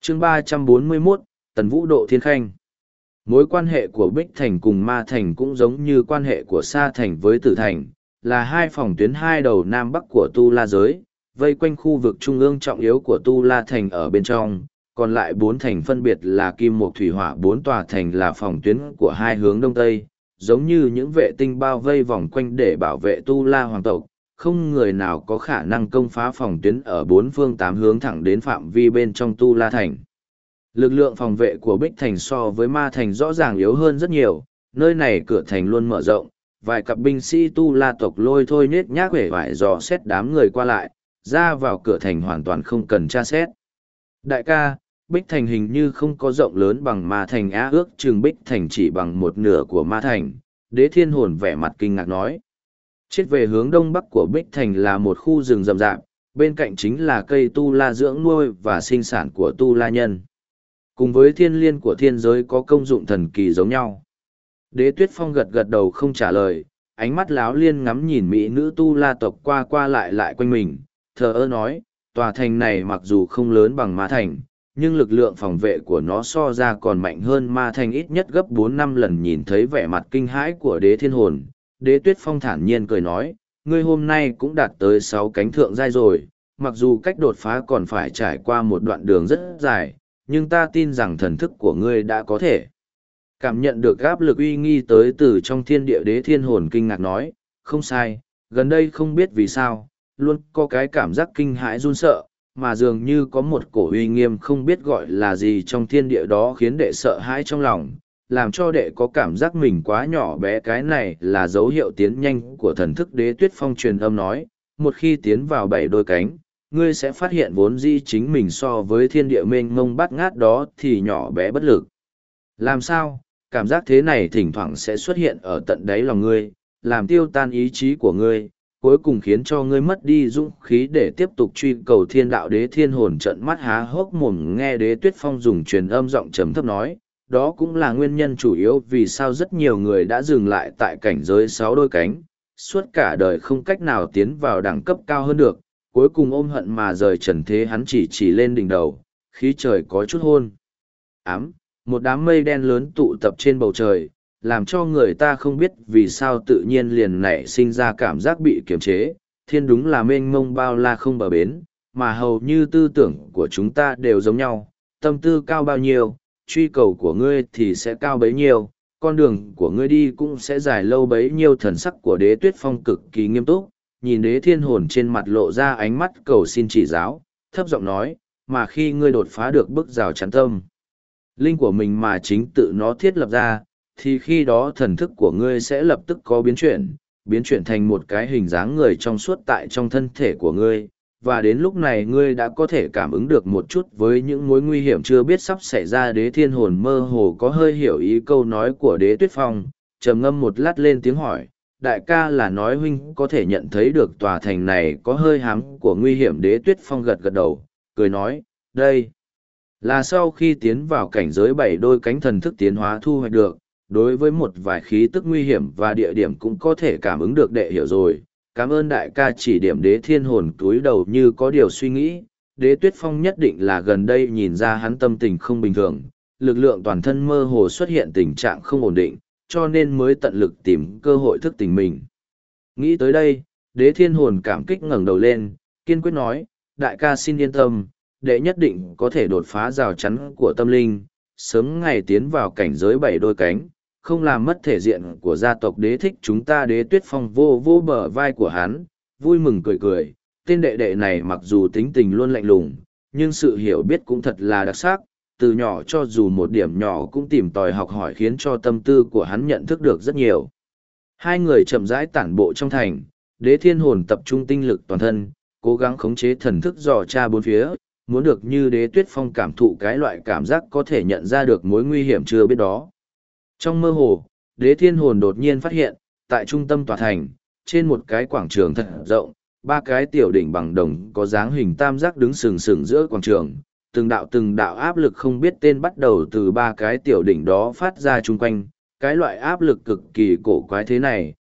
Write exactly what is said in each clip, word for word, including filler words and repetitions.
chương ba trăm bốn mươi mốt, Tần Vũ Độ Thiên Khanh. Mối quan hệ của Bích Thành cùng Ma Thành cũng giống như quan hệ của Sa Thành với Tử Thành, là hai phòng tuyến hai đầu Nam Bắc của Tu La giới, vây quanh khu vực trung ương trọng yếu của Tu La Thành ở bên trong, còn lại bốn thành phân biệt là Kim Mộc Thủy Hỏa bốn tòa thành là phòng tuyến của hai hướng Đông Tây, giống như những vệ tinh bao vây vòng quanh để bảo vệ Tu La hoàng tộc, không người nào có khả năng công phá phòng tuyến ở bốn phương tám hướng thẳng đến phạm vi bên trong Tu La Thành. Lực lượng phòng vệ của Bích Thành so với Ma Thành rõ ràng yếu hơn rất nhiều, nơi này cửa thành luôn mở rộng, vài cặp binh sĩ Tu La tộc lôi thôi nết nhác vẻ vải dò xét đám người qua lại, ra vào cửa thành hoàn toàn không cần tra xét. Đại ca, Bích Thành hình như không có rộng lớn bằng Ma Thành á, ước chừng Bích Thành chỉ bằng một nửa của Ma Thành, Đế Thiên Hồn vẻ mặt kinh ngạc nói. Chết về hướng đông bắc của Bích Thành là một khu rừng rậm rạp, bên cạnh chính là cây Tu La dưỡng nuôi và sinh sản của Tu La nhân. Cùng với thiên liên của thiên giới có công dụng thần kỳ giống nhau. Đế Tuyết Phong gật gật đầu không trả lời, ánh mắt láo liên ngắm nhìn mỹ nữ Tu La tộc qua qua lại lại quanh mình, thờ ơ nói, tòa thành này mặc dù không lớn bằng Ma Thành, nhưng lực lượng phòng vệ của nó so ra còn mạnh hơn Ma Thành ít nhất gấp bốn năm lần. Nhìn thấy vẻ mặt kinh hãi của Đế Thiên Hồn, Đế Tuyết Phong thản nhiên cười nói, ngươi hôm nay cũng đạt tới sáu cánh thượng giai rồi, mặc dù cách đột phá còn phải trải qua một đoạn đường rất dài, nhưng ta tin rằng thần thức của ngươi đã có thể cảm nhận được áp lực uy nghi tới từ trong thiên địa. Đế Thiên Hồn kinh ngạc nói, không sai, gần đây không biết vì sao, luôn có cái cảm giác kinh hãi run sợ, mà dường như có một cổ uy nghiêm không biết gọi là gì trong thiên địa đó khiến đệ sợ hãi trong lòng, làm cho đệ có cảm giác mình quá nhỏ bé. Cái này là dấu hiệu tiến nhanh của thần thức. Đế Tuyết Phong truyền âm nói, một khi tiến vào bảy đôi cánh, ngươi sẽ phát hiện vốn dĩ chính mình so với thiên địa mênh mông bát ngát đó thì nhỏ bé bất lực. Làm sao? Cảm giác thế này thỉnh thoảng sẽ xuất hiện ở tận đáy lòng ngươi, làm tiêu tan ý chí của ngươi, cuối cùng khiến cho ngươi mất đi dũng khí để tiếp tục truy cầu thiên đạo. Đế Thiên Hồn trợn mắt há hốc mồm nghe Đế Tuyết Phong dùng truyền âm giọng trầm thấp nói, đó cũng là nguyên nhân chủ yếu vì sao rất nhiều người đã dừng lại tại cảnh giới sáu đôi cánh, suốt cả đời không cách nào tiến vào đẳng cấp cao hơn được, cuối cùng ôm hận mà rời trần thế. Hắn chỉ chỉ lên đỉnh đầu, khí trời có chút hôn ám, một đám mây đen lớn tụ tập trên bầu trời, làm cho người ta không biết vì sao tự nhiên liền nảy sinh ra cảm giác bị kiềm chế. Thiên đúng là mênh mông bao la không bờ bến, mà hầu như tư tưởng của chúng ta đều giống nhau, tâm tư cao bao nhiêu, truy cầu của ngươi thì sẽ cao bấy nhiêu, con đường của ngươi đi cũng sẽ dài lâu bấy nhiêu. Thần sắc của Đế Tuyết Phong cực kỳ nghiêm túc, nhìn Đế Thiên Hồn trên mặt lộ ra ánh mắt cầu xin chỉ giáo, thấp giọng nói, mà khi ngươi đột phá được bức rào chắn tâm linh của mình mà chính tự nó thiết lập ra, thì khi đó thần thức của ngươi sẽ lập tức có biến chuyển, biến chuyển thành một cái hình dáng người trong suốt tại trong thân thể của ngươi, và đến lúc này ngươi đã có thể cảm ứng được một chút với những mối nguy hiểm chưa biết sắp xảy ra. Đế Thiên Hồn mơ hồ có hơi hiểu ý câu nói của Đế Tuyết Phong, trầm ngâm một lát lên tiếng hỏi, đại ca là nói huynh có thể nhận thấy được tòa thành này có hơi hám của nguy hiểm? Đế Tuyết Phong gật gật đầu, cười nói, đây là sau khi tiến vào cảnh giới bảy đôi cánh thần thức tiến hóa thu hoạch được, đối với một vài khí tức nguy hiểm và địa điểm cũng có thể cảm ứng được. Đệ hiểu rồi, cảm ơn đại ca chỉ điểm. Đế Thiên Hồn cúi đầu như có điều suy nghĩ. Đế Tuyết Phong nhất định là gần đây nhìn ra hắn tâm tình không bình thường, lực lượng toàn thân mơ hồ xuất hiện tình trạng không ổn định, cho nên mới tận lực tìm cơ hội thức tỉnh mình. Nghĩ tới đây, Đế Thiên Hồn cảm kích ngẩng đầu lên, kiên quyết nói, đại ca xin yên tâm, đệ nhất định có thể đột phá rào chắn của tâm linh, sớm ngày tiến vào cảnh giới bảy đôi cánh, không làm mất thể diện của gia tộc Đế thích chúng ta. Đế Tuyết Phong vô vô bờ vai của hắn, vui mừng cười cười, tên đệ đệ này mặc dù tính tình luôn lạnh lùng, nhưng sự hiểu biết cũng thật là đặc sắc, từ nhỏ cho dù một điểm nhỏ cũng tìm tòi học hỏi, khiến cho tâm tư của hắn nhận thức được rất nhiều. Hai người chậm rãi tản bộ trong thành, Đế Thiên Hồn tập trung tinh lực toàn thân, cố gắng khống chế thần thức dò tra bốn phía, muốn được như Đế Tuyết Phong cảm thụ cái loại cảm giác có thể nhận ra được mối nguy hiểm chưa biết đó. Trong mơ hồ, Đế Thiên Hồn đột nhiên phát hiện, tại trung tâm tòa thành, trên một cái quảng trường thật rộng, ba cái tiểu đỉnh bằng đồng có dáng hình tam giác đứng sừng sừng giữa quảng trường, từng đạo từng đạo áp lực không biết tên bắt đầu từ ba cái tiểu đỉnh đó phát ra chung quanh. Cái loại áp lực cực kỳ cổ quái thế này,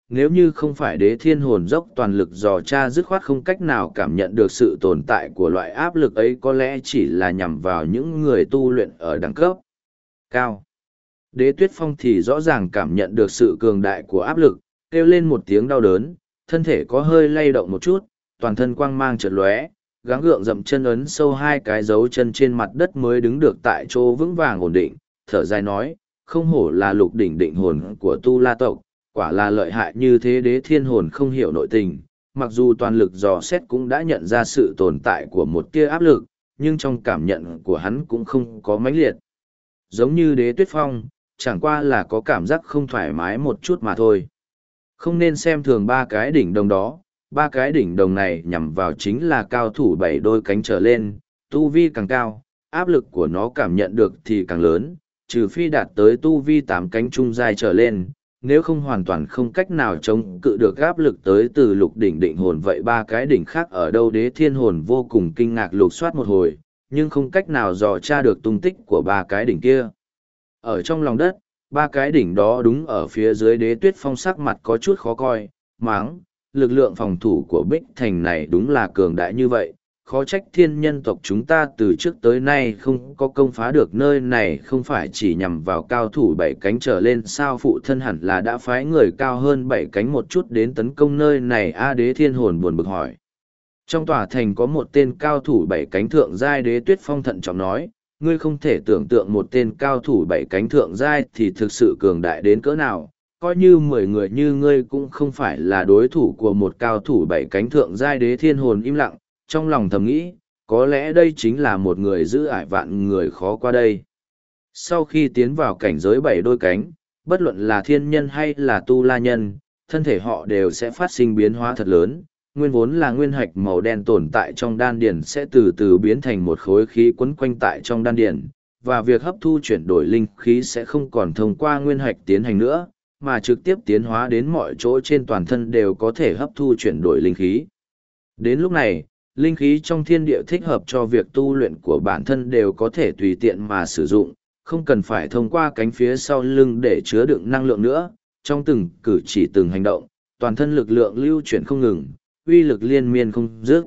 nếu như không phải đế thiên hồn dốc toàn lực dò tra dứt khoát không cách nào cảm nhận được sự tồn tại của loại áp lực ấy, có lẽ chỉ là nhằm vào những người tu luyện ở đẳng cấp cao. Đế Tuyết Phong thì rõ ràng cảm nhận được sự cường đại của áp lực, kêu lên một tiếng đau đớn, thân thể có hơi lay động một chút, toàn thân quang mang chợt lóe, gắng gượng dậm chân ấn sâu hai cái dấu chân trên mặt đất mới đứng được tại chỗ vững vàng ổn định, thở dài nói, không hổ là lục đỉnh định hồn của tu la tộc, quả là lợi hại như thế. Đế thiên hồn không hiểu nội tình, mặc dù toàn lực dò xét cũng đã nhận ra sự tồn tại của một tia áp lực, nhưng trong cảm nhận của hắn cũng không có mãnh liệt. Giống như Đế Tuyết Phong, chẳng qua là có cảm giác không thoải mái một chút mà thôi. Không nên xem thường ba cái đỉnh đồng đó, ba cái đỉnh đồng này nhằm vào chính là cao thủ bảy đôi cánh trở lên, tu vi càng cao, áp lực của nó cảm nhận được thì càng lớn, trừ phi đạt tới tu vi tám cánh trung giai trở lên, nếu không hoàn toàn không cách nào chống cự được áp lực tới từ lục đỉnh định hồn. Vậy ba cái đỉnh khác ở đâu? Đế thiên hồn vô cùng kinh ngạc lục soát một hồi, nhưng không cách nào dò tra được tung tích của ba cái đỉnh kia. Ở trong lòng đất, ba cái đỉnh đó đúng ở phía dưới. Đế Tuyết Phong sắc mặt có chút khó coi, máng, lực lượng phòng thủ của Bích Thành này đúng là cường đại như vậy, khó trách thiên nhân tộc chúng ta từ trước tới nay không có công phá được nơi này. Không phải chỉ nhằm vào cao thủ bảy cánh trở lên sao? Phụ thân hẳn là đã phái người cao hơn bảy cánh một chút đến tấn công nơi này a. Đế thiên hồn buồn bực hỏi. Trong tòa thành có một tên cao thủ bảy cánh thượng giai. Đế Tuyết Phong thận trọng nói, ngươi không thể tưởng tượng một tên cao thủ bảy cánh thượng giai thì thực sự cường đại đến cỡ nào, coi như mười người như ngươi cũng không phải là đối thủ của một cao thủ bảy cánh thượng giai. Đế thiên hồn im lặng, trong lòng thầm nghĩ, có lẽ đây chính là một người giữ ải vạn người khó qua đây. Sau khi tiến vào cảnh giới bảy đôi cánh, bất luận là thiên nhân hay là tu la nhân, thân thể họ đều sẽ phát sinh biến hóa thật lớn. Nguyên vốn là nguyên hạch màu đen tồn tại trong đan điền sẽ từ từ biến thành một khối khí quấn quanh tại trong đan điền, và việc hấp thu chuyển đổi linh khí sẽ không còn thông qua nguyên hạch tiến hành nữa, mà trực tiếp tiến hóa đến mọi chỗ trên toàn thân đều có thể hấp thu chuyển đổi linh khí. Đến lúc này, linh khí trong thiên địa thích hợp cho việc tu luyện của bản thân đều có thể tùy tiện mà sử dụng, không cần phải thông qua cánh phía sau lưng để chứa đựng năng lượng nữa. Trong từng cử chỉ từng hành động, toàn thân lực lượng lưu chuyển không ngừng, uy lực liên miên không dứt.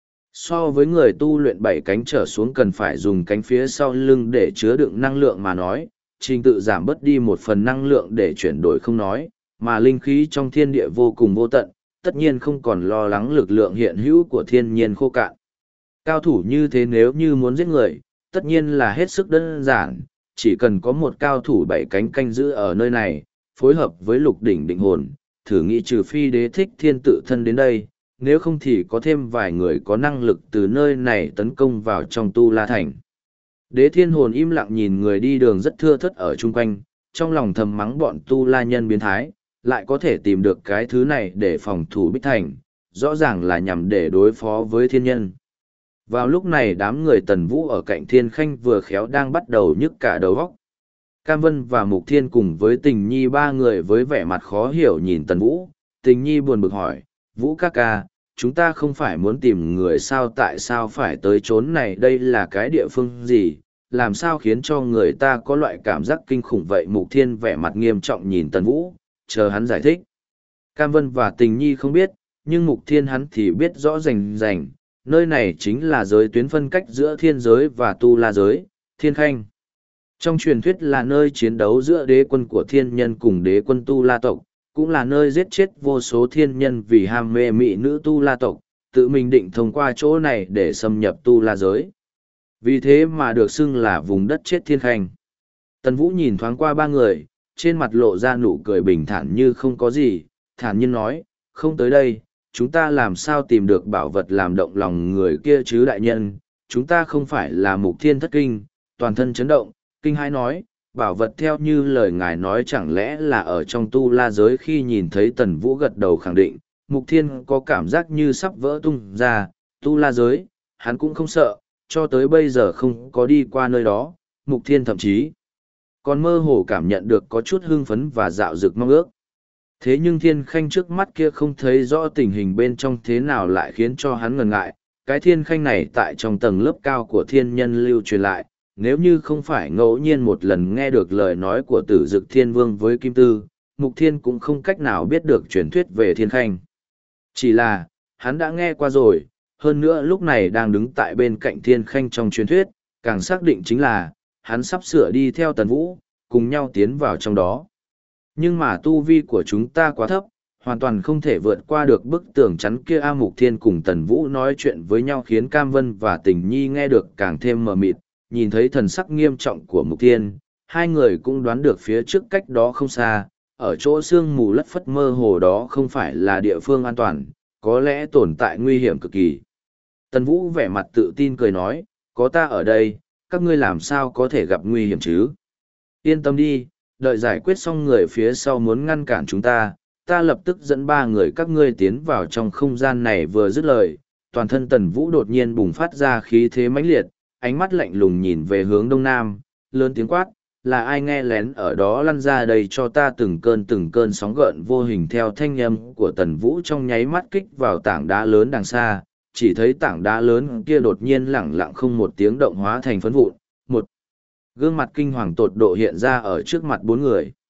So với người tu luyện bảy cánh trở xuống cần phải dùng cánh phía sau lưng để chứa đựng năng lượng mà nói, trình tự giảm bớt đi một phần năng lượng để chuyển đổi không nói, mà linh khí trong thiên địa vô cùng vô tận, tất nhiên không còn lo lắng lực lượng hiện hữu của thiên nhiên khô cạn. Cao thủ như thế nếu như muốn giết người, tất nhiên là hết sức đơn giản, chỉ cần có một cao thủ bảy cánh canh giữ ở nơi này, phối hợp với lục đỉnh định hồn, thử nghĩ trừ phi Đế Thích Thiên tự thân đến đây, nếu không thì có thêm vài người có năng lực từ nơi này tấn công vào trong Tu La Thành. Đế Thiên hồn im lặng nhìn người đi đường rất thưa thớt ở chung quanh, trong lòng thầm mắng bọn Tu La nhân biến thái, lại có thể tìm được cái thứ này để phòng thủ Bích Thành, rõ ràng là nhằm để đối phó với thiên nhân. Vào lúc này đám người Tần Vũ ở cạnh Thiên Khanh vừa khéo đang bắt đầu nhức cả đầu óc. Cam Vân và Mục Thiên cùng với Tình Nhi ba người với vẻ mặt khó hiểu nhìn Tần Vũ. Tình Nhi buồn bực hỏi, Vũ ca ca, chúng ta không phải muốn tìm người sao, tại sao phải tới chốn này, đây là cái địa phương gì, làm sao khiến cho người ta có loại cảm giác kinh khủng vậy? Mục Thiên vẻ mặt nghiêm trọng nhìn Tần Vũ, chờ hắn giải thích. Cam Vân và Tình Nhi không biết, nhưng Mục Thiên hắn thì biết rõ rành rành, nơi này chính là giới tuyến phân cách giữa thiên giới và tu la giới, Thiên Khanh. Trong truyền thuyết là nơi chiến đấu giữa đế quân của thiên nhân cùng đế quân tu la tộc, cũng là nơi giết chết vô số thiên nhân vì ham mê mỹ nữ tu la tộc, tự mình định thông qua chỗ này để xâm nhập tu la giới. Vì thế mà được xưng là vùng đất chết Thiên Khanh. Tần Vũ nhìn thoáng qua ba người, trên mặt lộ ra nụ cười bình thản như không có gì, thản nhiên nói, không tới đây, chúng ta làm sao tìm được bảo vật làm động lòng người kia chứ đại nhân, chúng ta không phải là Mục Thiên thất kinh, toàn thân chấn động, kinh hãi nói, bảo vật theo như lời ngài nói chẳng lẽ là ở trong tu la giới? Khi nhìn thấy Tần Vũ gật đầu khẳng định, Mục Thiên có cảm giác như sắp vỡ tung ra, tu la giới, hắn cũng không sợ, cho tới bây giờ không có đi qua nơi đó, Mục Thiên thậm chí còn mơ hồ cảm nhận được có chút hưng phấn và dạo dực mong ước. Thế nhưng Thiên Khanh trước mắt kia không thấy rõ tình hình bên trong thế nào lại khiến cho hắn ngần ngại, cái Thiên Khanh này tại trong tầng lớp cao của thiên nhân lưu truyền lại, nếu như không phải ngẫu nhiên một lần nghe được lời nói của Tử Dực Thiên Vương với Kim Tư, Mục Thiên cũng không cách nào biết được truyền thuyết về Thiên Khanh. Chỉ là, hắn đã nghe qua rồi, hơn nữa lúc này đang đứng tại bên cạnh Thiên Khanh trong truyền thuyết, càng xác định chính là, hắn sắp sửa đi theo Tần Vũ, cùng nhau tiến vào trong đó. Nhưng mà tu vi của chúng ta quá thấp, hoàn toàn không thể vượt qua được bức tường chắn kia. A Mục Thiên cùng Tần Vũ nói chuyện với nhau khiến Cam Vân và Tình Nhi nghe được càng thêm mờ mịt, nhìn thấy thần sắc nghiêm trọng của Mục Thiên, hai người cũng đoán được phía trước cách đó không xa, ở chỗ sương mù lất phất mơ hồ đó không phải là địa phương an toàn, có lẽ tồn tại nguy hiểm cực kỳ. Tần Vũ vẻ mặt tự tin cười nói, có ta ở đây, các ngươi làm sao có thể gặp nguy hiểm chứ? Yên tâm đi, đợi giải quyết xong người phía sau muốn ngăn cản chúng ta, ta lập tức dẫn ba người các ngươi tiến vào trong không gian này. Vừa dứt lời, toàn thân Tần Vũ đột nhiên bùng phát ra khí thế mãnh liệt, ánh mắt lạnh lùng nhìn về hướng đông nam, lớn tiếng quát, là ai nghe lén ở đó lăn ra đây cho ta. Từng cơn từng cơn sóng gợn vô hình theo thanh âm của Tần Vũ trong nháy mắt kích vào tảng đá lớn đằng xa, chỉ thấy tảng đá lớn kia đột nhiên lẳng lặng không một tiếng động hóa thành phấn vụn, một gương mặt kinh hoàng tột độ hiện ra ở trước mặt bốn người.